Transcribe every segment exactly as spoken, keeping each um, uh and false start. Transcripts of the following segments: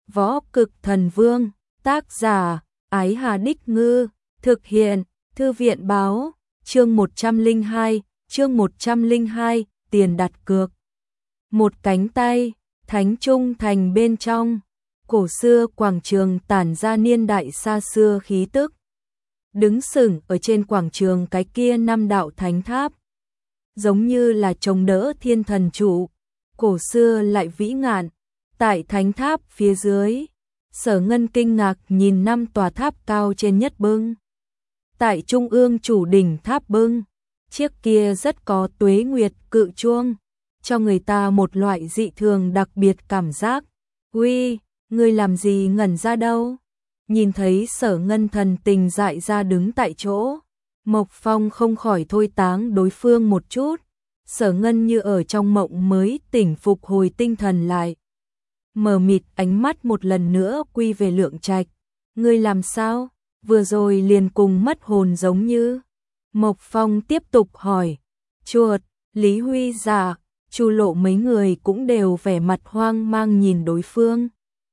Võ Cực Thần Vương, tác giả, Ái Hà Đích Ngư, thực hiện, Thư viện báo, chương một trăm lẻ hai, chương một trăm lẻ hai, tiền đặt cược. Một cánh tay, Thánh Trung Thành bên trong, cổ xưa quảng trường tản ra niên đại xa xưa khí tức. Đứng sừng ở trên quảng trường cái kia năm đạo thánh tháp, giống như là chống đỡ thiên thần trụ, cổ xưa lại vĩ ngạn. Tại thánh tháp phía dưới, Sở Ngân kinh ngạc nhìn năm tòa tháp cao trên nhất bưng. Tại trung ương chủ đỉnh tháp bưng, chiếc kia rất có tuế nguyệt cự chuông, cho người ta một loại dị thường đặc biệt cảm giác. Uy, ngươi làm gì ngẩn ra đâu? Nhìn thấy Sở Ngân thần tình dại ra đứng tại chỗ, Mộc Phong không khỏi thôi táng đối phương một chút. Sở Ngân như ở trong mộng mới tỉnh phục hồi tinh thần lại. Mờ mịt ánh mắt một lần nữa quy về Lượng Trạch. Ngươi làm sao? Vừa rồi liền cùng mất hồn giống như. Mộc Phong tiếp tục hỏi. Chuột, Lý Huy Giả, Chu Lộ mấy người cũng đều vẻ mặt hoang mang nhìn đối phương.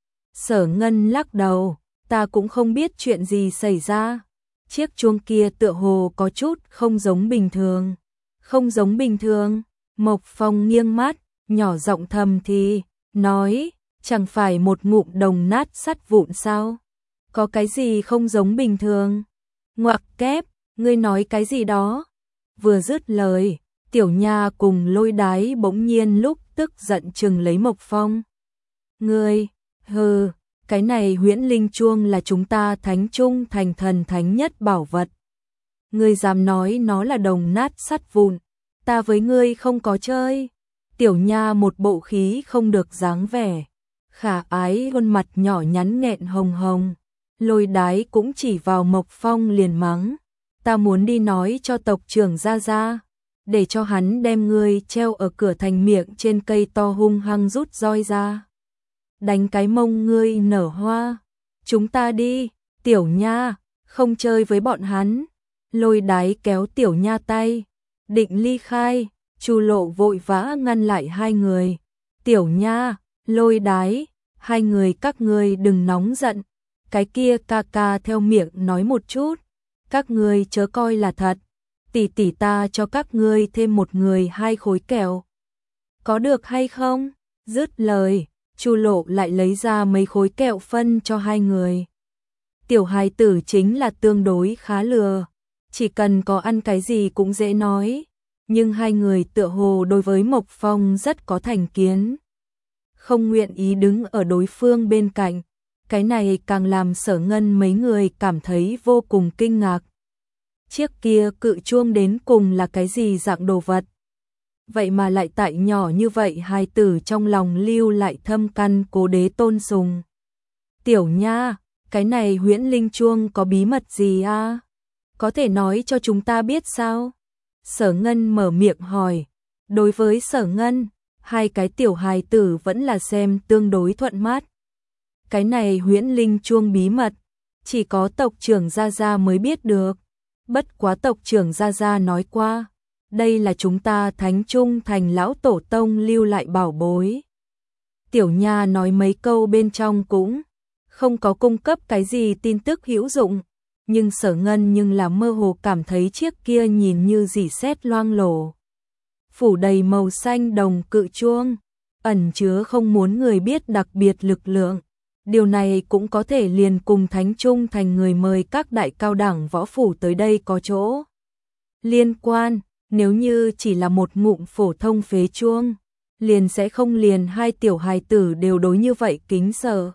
Sở Ngân lắc đầu, ta cũng không biết chuyện gì xảy ra. Chiếc chuông kia tựa hồ có chút không giống bình thường. Không giống bình thường. Mộc Phong nghiêng mắt, nhỏ giọng thầm thì, nói, chẳng phải một ngụm đồng nát sắt vụn sao? Có cái gì không giống bình thường? Ngoặc kép, ngươi nói cái gì đó? Vừa dứt lời, Tiểu Nha cùng Lôi Đái bỗng nhiên lúc tức giận chừng lấy Mộc Phong. Ngươi, hừ, cái này huyễn linh chuông là chúng ta Thánh Trung Thành thần thánh nhất bảo vật. Ngươi dám nói nó là đồng nát sắt vụn, ta với ngươi không có chơi. Tiểu Nha một bộ khí không được dáng vẻ. Khả ái khuôn mặt nhỏ nhắn nghẹn hồng hồng. Lôi Đái cũng chỉ vào Mộc Phong liền mắng. Ta muốn đi nói cho tộc trưởng ra ra, để cho hắn đem ngươi treo ở cửa thành miệng trên cây to hung hăng rút roi ra. Đánh cái mông ngươi nở hoa. Chúng ta đi, Tiểu Nha, không chơi với bọn hắn. Lôi Đái kéo Tiểu Nha tay, định ly khai. Chu Lộ vội vã ngăn lại hai người. Tiểu Nha, Lôi Đái, hai người các ngươi đừng nóng giận. Cái kia ca ca theo miệng nói một chút, các ngươi chớ coi là thật. Tỷ tỷ ta cho các ngươi thêm một người hai khối kẹo. Có được hay không? Dứt lời, Chu Lộ lại lấy ra mấy khối kẹo phân cho hai người. Tiểu hài tử chính là tương đối khá lừa, chỉ cần có ăn cái gì cũng dễ nói. Nhưng hai người tựa hồ đối với Mộc Phong rất có thành kiến, không nguyện ý đứng ở đối phương bên cạnh. Cái này càng làm Sở Ngân mấy người cảm thấy vô cùng kinh ngạc. Chiếc kia cự chuông đến cùng là cái gì dạng đồ vật? Vậy mà lại tại nhỏ như vậy hài tử trong lòng lưu lại thâm căn cố đế tôn sùng. Tiểu Nha, cái này huyễn linh chuông có bí mật gì à? Có thể nói cho chúng ta biết sao? Sở Ngân mở miệng hỏi. Đối với Sở Ngân, hai cái tiểu hài tử vẫn là xem tương đối thuận mắt. Cái này huyễn linh chuông bí mật, chỉ có tộc trưởng Gia Gia mới biết được. Bất quá tộc trưởng Gia Gia nói qua, đây là chúng ta Thánh Trung Thành lão tổ tông lưu lại bảo bối. Tiểu Nha nói mấy câu bên trong cũng không có cung cấp cái gì tin tức hữu dụng, nhưng Sở Ngân nhưng là mơ hồ cảm thấy chiếc kia nhìn như rỉ sét loang lổ. Phủ đầy màu xanh đồng cự chuông, ẩn chứa không muốn người biết đặc biệt lực lượng. Điều này cũng có thể liền cùng Thánh Trung Thành người mời các đại cao đẳng võ phủ tới đây có chỗ liên quan. Nếu như chỉ là một ngụm phổ thông phế chuông, liền sẽ không liền hai tiểu hài tử đều đối như vậy kính sợ.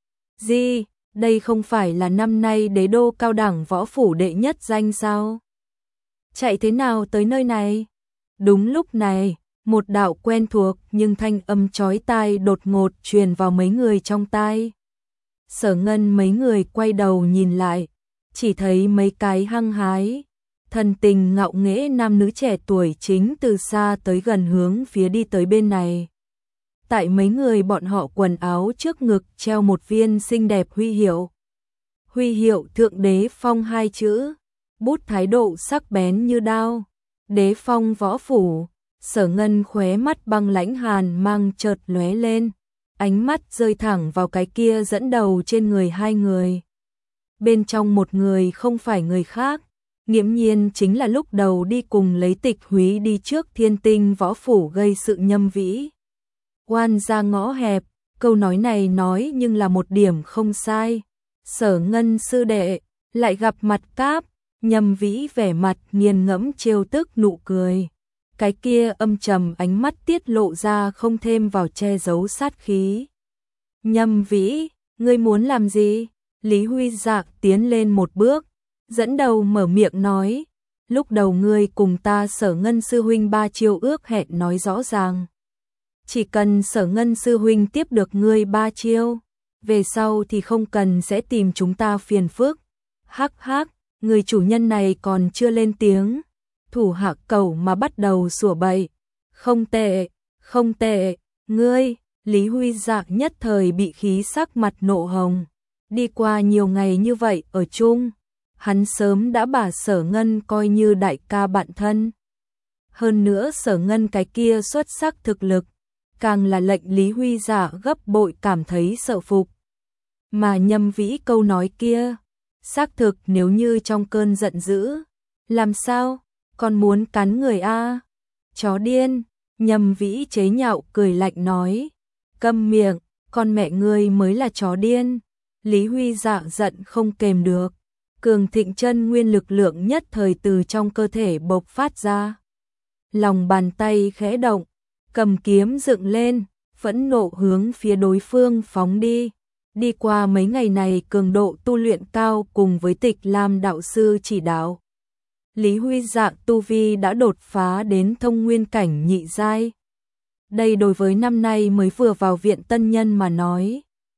Gì, đây không phải là năm nay đế đô cao đẳng võ phủ đệ nhất danh sao? Chạy thế nào tới nơi này? Đúng lúc này, một đạo quen thuộc nhưng thanh âm chói tai đột ngột truyền vào mấy người trong tai. Sở Ngân mấy người quay đầu nhìn lại, chỉ thấy mấy cái hăng hái, thần tình ngạo nghễ nam nữ trẻ tuổi chính từ xa tới gần hướng phía đi tới bên này. Tại mấy người bọn họ quần áo trước ngực treo một viên xinh đẹp huy hiệu. Huy hiệu Thượng Đế Phong hai chữ, bút thái độ sắc bén như đao. Đế Phong võ phủ. Sở Ngân khóe mắt băng lãnh hàn mang chợt lóe lên, ánh mắt rơi thẳng vào cái kia dẫn đầu trên người hai người. Bên trong một người không phải người khác, nghiễm nhiên chính là lúc đầu đi cùng lấy Tịch Húy đi trước Thiên Tinh võ phủ gây sự Nhâm Vĩ. Oan ra ngõ hẹp, câu nói này nói nhưng là một điểm không sai. Sở Ngân sư đệ, lại gặp mặt cáp, Nhâm Vĩ vẻ mặt nghiền ngẫm trêu tức nụ cười. Cái kia âm trầm ánh mắt tiết lộ ra không thêm vào che giấu sát khí. Nhâm Vĩ, ngươi muốn làm gì? Lý Huy Dạ tiến lên một bước, dẫn đầu mở miệng nói, lúc đầu ngươi cùng ta Sở Ngân sư huynh ba chiêu ước hẹn nói rõ ràng. Chỉ cần Sở Ngân sư huynh tiếp được ngươi ba chiêu, về sau thì không cần sẽ tìm chúng ta phiền phức. Hắc hắc, người chủ nhân này còn chưa lên tiếng, thủ hạ cầu mà bắt đầu sủa bậy. Không tệ, không tệ, ngươi, Lý Huy Dạ nhất thời bị khí sắc mặt nộ hồng. Đi qua nhiều ngày như vậy ở chung, hắn sớm đã bà Sở Ngân coi như đại ca bạn thân. Hơn nữa Sở Ngân cái kia xuất sắc thực lực, càng là lệnh Lý Huy Dạ gấp bội cảm thấy sợ phục. Mà Nhâm Vĩ câu nói kia, xác thực nếu như trong cơn giận dữ, làm sao, còn muốn cắn người a? Chó điên, Nhâm Vĩ chế nhạo cười lạnh nói, câm miệng, con mẹ ngươi mới là chó điên. Lý Huy Dạ giận không kềm được, cường thịnh chân nguyên lực lượng nhất thời từ trong cơ thể bộc phát ra. Lòng bàn tay khẽ động, cầm kiếm dựng lên, phẫn nộ hướng phía đối phương phóng đi. Đi qua mấy ngày này cường độ tu luyện cao cùng với Tịch Lam đạo sư chỉ đạo, Lý Huy Dạ tu vi đã đột phá đến thông nguyên cảnh nhị giai. Đây đối với năm nay mới vừa vào viện tân nhân mà nói,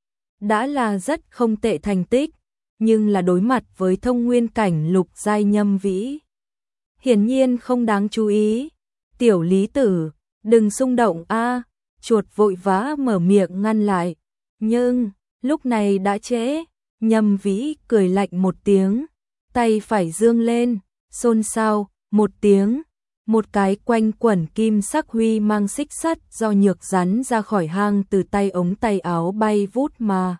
đã là rất không tệ thành tích, nhưng là đối mặt với thông nguyên cảnh lục giai Nhâm Vĩ, hiển nhiên không đáng chú ý. Tiểu Lý tử, đừng xung động a, chuột vội vã mở miệng ngăn lại, nhưng lúc này đã trễ. Nhâm Vĩ cười lạnh một tiếng, tay phải dương lên, xôn xao một tiếng, một cái quanh quẩn kim sắc huy mang xích sắt do nhược rắn ra khỏi hang từ tay ống tay áo bay vút mà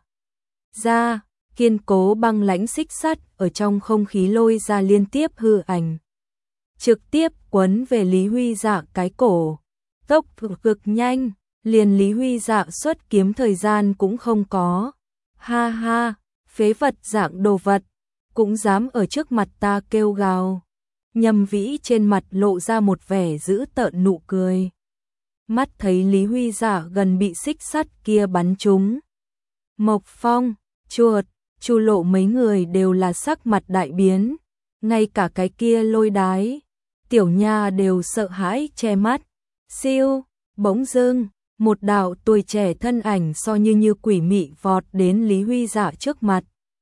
ra, kiên cố băng lãnh xích sắt ở trong không khí lôi ra liên tiếp hư ảnh, trực tiếp quấn về Lý Huy Dạ cái cổ. Tốc độ cực nhanh, liền Lý Huy Dạ xuất kiếm thời gian cũng không có. Ha ha, phế vật dạng đồ vật, cũng dám ở trước mặt ta kêu gào. Nhâm Vĩ trên mặt lộ ra một vẻ dữ tợn nụ cười. Mắt thấy Lý Huy Dạ gần bị xích sắt kia bắn trúng. Mộc Phong, Chuột, Chu Lộ mấy người đều là sắc mặt đại biến, ngay cả cái kia Lôi Đái, Tiểu Nha đều sợ hãi che mắt. Siêu, bỗng dưng, một đạo tuổi trẻ thân ảnh so như như quỷ mị vọt đến Lý Huy Dạ trước mặt.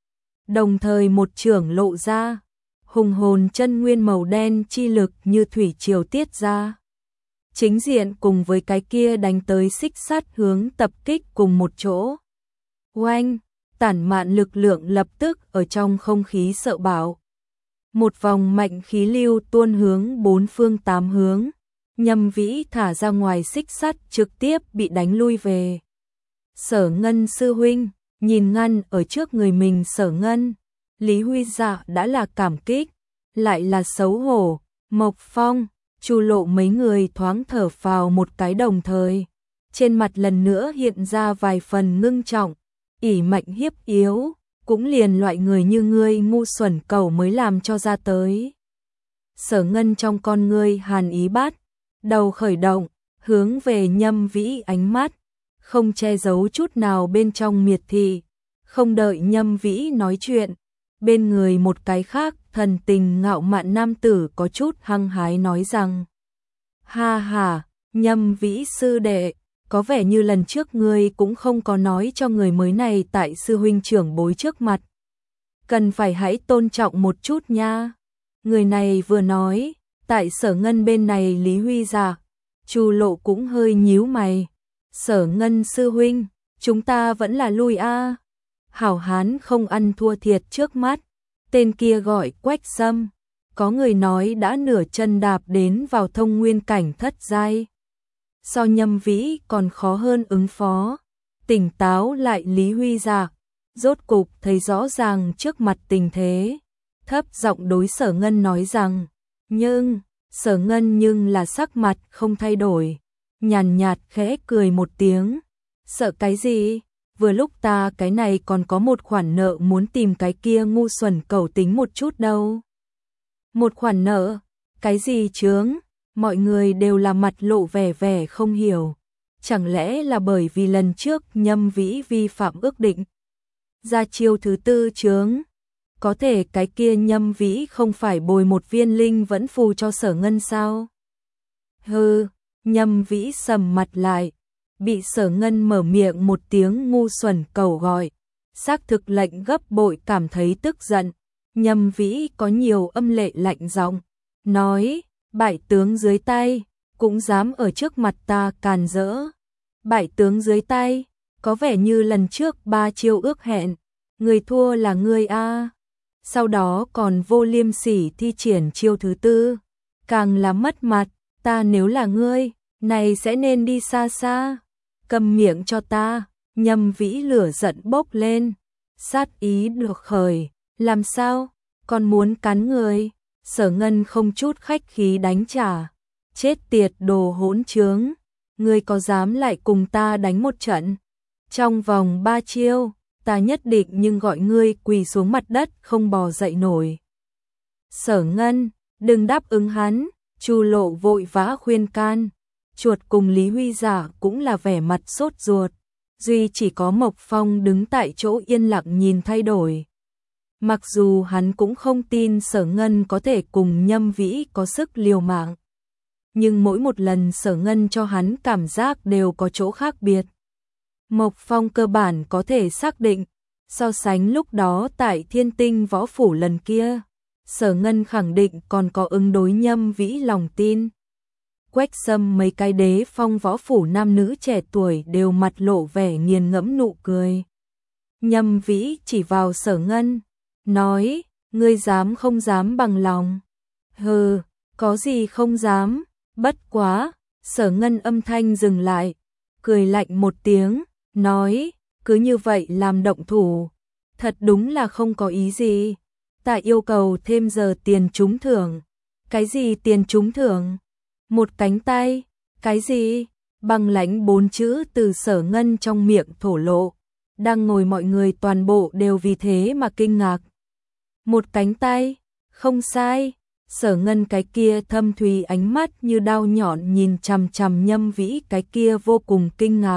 Đồng thời một chưởng lộ ra, hùng hồn chân nguyên màu đen chi lực như thủy triều tiết ra. Chính diện cùng với cái kia đánh tới xích sắt hướng tập kích cùng một chỗ. Oanh, tản mạn lực lượng lập tức ở trong không khí sợ bạo. Một vòng mạnh khí lưu tuôn hướng bốn phương tám hướng. Nhâm Vĩ thả ra ngoài xích sắt trực tiếp bị đánh lui về. Sở Ngân sư huynh, nhìn ngăn ở trước người mình Sở Ngân, Lý Huy Dạ đã là cảm kích, lại là xấu hổ. Mộc Phong, Chu Lộ mấy người thoáng thở phào một cái đồng thời, trên mặt lần nữa hiện ra vài phần ngưng trọng, ỷ mạnh hiếp yếu, cũng liền loại người như ngươi ngu xuẩn cầu mới làm cho ra tới. Sở Ngân trong con ngươi hàn ý bát, đầu khởi động, hướng về Nhâm Vĩ ánh mắt, không che giấu chút nào bên trong miệt thị. Không đợi Nhâm Vĩ nói chuyện, bên người một cái khác thần tình ngạo mạn nam tử có chút hăng hái nói rằng: ha ha, Nhâm Vĩ sư đệ, có vẻ như lần trước ngươi cũng không có nói cho người mới này tại sư huynh trưởng bối trước mặt. Cần phải hãy tôn trọng một chút nha. Người này vừa nói, tại Sở Ngân bên này Lý Huy Dạ, Chu Lộ cũng hơi nhíu mày. Sở Ngân sư huynh, chúng ta vẫn là lui a. Hảo hán không ăn thua thiệt trước mắt. Tên kia gọi Quách Sâm, có người nói đã nửa chân đạp đến vào thông nguyên cảnh thất giai. So Nhâm Vĩ còn khó hơn ứng phó. Tỉnh táo lại Lý Huy Dạ, rốt cục thấy rõ ràng trước mặt tình thế, thấp giọng đối Sở Ngân nói rằng, nhưng, Sở Ngân nhưng là sắc mặt không thay đổi, nhàn nhạt khẽ cười một tiếng, sợ cái gì, vừa lúc ta cái này còn có một khoản nợ muốn tìm cái kia ngu xuẩn cẩu tính một chút đâu. Một khoản nợ, cái gì chướng, mọi người đều là mặt lộ vẻ vẻ không hiểu, chẳng lẽ là bởi vì lần trước Nhâm Vĩ vi phạm ước định, ra chiêu thứ tư chướng. Có thể cái kia Nhâm Vĩ không phải bồi một viên linh vẫn phù cho Sở Ngân sao? Hừ, Nhâm Vĩ sầm mặt lại, bị Sở Ngân mở miệng một tiếng ngu xuẩn cẩu gọi, xác thực lệnh gấp bội cảm thấy tức giận. Nhâm Vĩ có nhiều âm lệ lạnh giọng, nói, bại tướng dưới tay, cũng dám ở trước mặt ta càn rỡ. Bại tướng dưới tay, có vẻ như lần trước ba chiêu ước hẹn, người thua là ngươi a. Sau đó còn vô liêm sỉ thi triển chiêu thứ tư, càng là mất mặt, ta nếu là ngươi, này sẽ nên đi xa xa, cầm miệng cho ta. Nhâm Vĩ lửa giận bốc lên, sát ý được khởi, làm sao, còn muốn cắn người. Sở Ngân không chút khách khí đánh trả, chết tiệt đồ hỗn trướng, ngươi có dám lại cùng ta đánh một trận? Trong vòng ba chiêu, ta nhất định nhưng gọi ngươi quỳ xuống mặt đất không bò dậy nổi. Sở Ngân, đừng đáp ứng hắn, Chu Lộ vội vã khuyên can, chuột cùng Lý Huy Dạ cũng là vẻ mặt sốt ruột, duy chỉ có Mộc Phong đứng tại chỗ yên lặng nhìn thay đổi. Mặc dù hắn cũng không tin Sở Ngân có thể cùng Nhâm Vĩ có sức liều mạng, nhưng mỗi một lần Sở Ngân cho hắn cảm giác đều có chỗ khác biệt. Mộc Phong cơ bản có thể xác định, so sánh lúc đó tại Thiên Tinh Võ Phủ lần kia, Sở Ngân khẳng định còn có ứng đối Nhâm Vĩ lòng tin. Quách Sâm mấy cái đế phong võ phủ nam nữ trẻ tuổi đều mặt lộ vẻ nghiền ngẫm nụ cười. Nhâm Vĩ chỉ vào Sở Ngân, nói, ngươi dám không dám bằng lòng. Hừ, có gì không dám, bất quá. Sở Ngân âm thanh dừng lại, cười lạnh một tiếng, nói, cứ như vậy làm động thủ, thật đúng là không có ý gì. Ta yêu cầu thêm giờ tiền trúng thưởng. Cái gì tiền trúng thưởng? Một cánh tay. Cái gì? Băng lãnh bốn chữ từ Sở Ngân trong miệng thổ lộ. Đang ngồi mọi người toàn bộ đều vì thế mà kinh ngạc. Một cánh tay? Không sai. Sở Ngân cái kia thâm thúy ánh mắt như đao nhọn nhìn chằm chằm Nhâm Vĩ cái kia vô cùng kinh ngạc.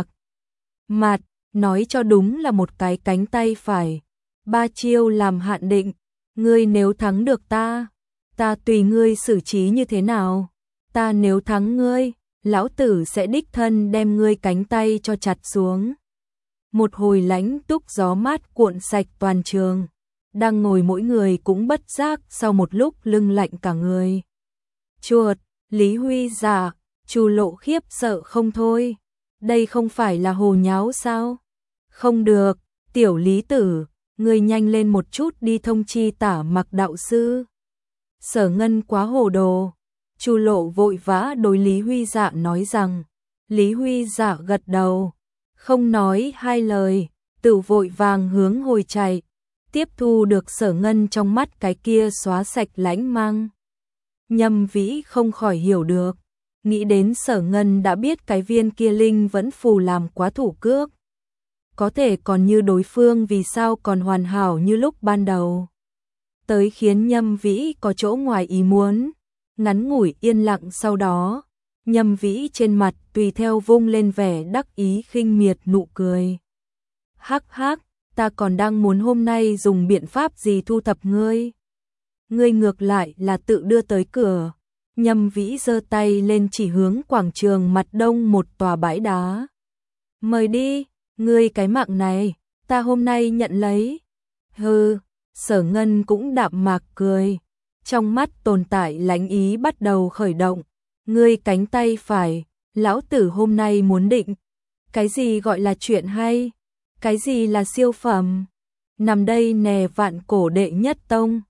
Mặt, nói cho đúng là một cái cánh tay phải. Ba chiêu làm hạn định. Ngươi nếu thắng được ta, ta tùy ngươi xử trí như thế nào. Ta nếu thắng ngươi, lão tử sẽ đích thân đem ngươi cánh tay cho chặt xuống. Một hồi lãnh túc gió mát cuộn sạch toàn trường. Đang ngồi mỗi người cũng bất giác sau một lúc lưng lạnh cả người. Chuột, Lý Huy Dạ, Chu Lộ khiếp sợ không thôi. Đây không phải là hồ nháo sao? Không được, tiểu Lý tử, ngươi nhanh lên một chút đi thông chi Tả Mặc đạo sư. Sở Ngân quá hồ đồ. Chu Lộ vội vã đối Lý Huy Dạ nói rằng. Lý Huy Dạ gật đầu, không nói hai lời, tự vội vàng hướng hồi chạy, tiếp thu được Sở Ngân trong mắt cái kia xóa sạch lãnh mang. Nhâm Vĩ không khỏi hiểu được, nghĩ đến Sở Ngân đã biết cái viên kia linh vẫn phù làm quá thủ cước. Có thể còn như đối phương vì sao còn hoàn hảo như lúc ban đầu. Tới khiến Nhâm Vĩ có chỗ ngoài ý muốn. Ngắn ngủi yên lặng sau đó, Nhâm Vĩ trên mặt tùy theo vung lên vẻ đắc ý khinh miệt nụ cười. Hắc hắc, ta còn đang muốn hôm nay dùng biện pháp gì thu thập ngươi. Ngươi ngược lại là tự đưa tới cửa. Nhâm Vĩ giơ tay lên chỉ hướng quảng trường mặt đông một tòa bãi đá. Mời đi, ngươi cái mạng này, ta hôm nay nhận lấy. Hừ, Sở Ngân cũng đạm mạc cười. Trong mắt tồn tại lãnh ý bắt đầu khởi động. Ngươi cánh tay phải, lão tử hôm nay muốn định. Cái gì gọi là chuyện hay? Cái gì là siêu phẩm? Nằm đây nè vạn cổ đệ nhất tông.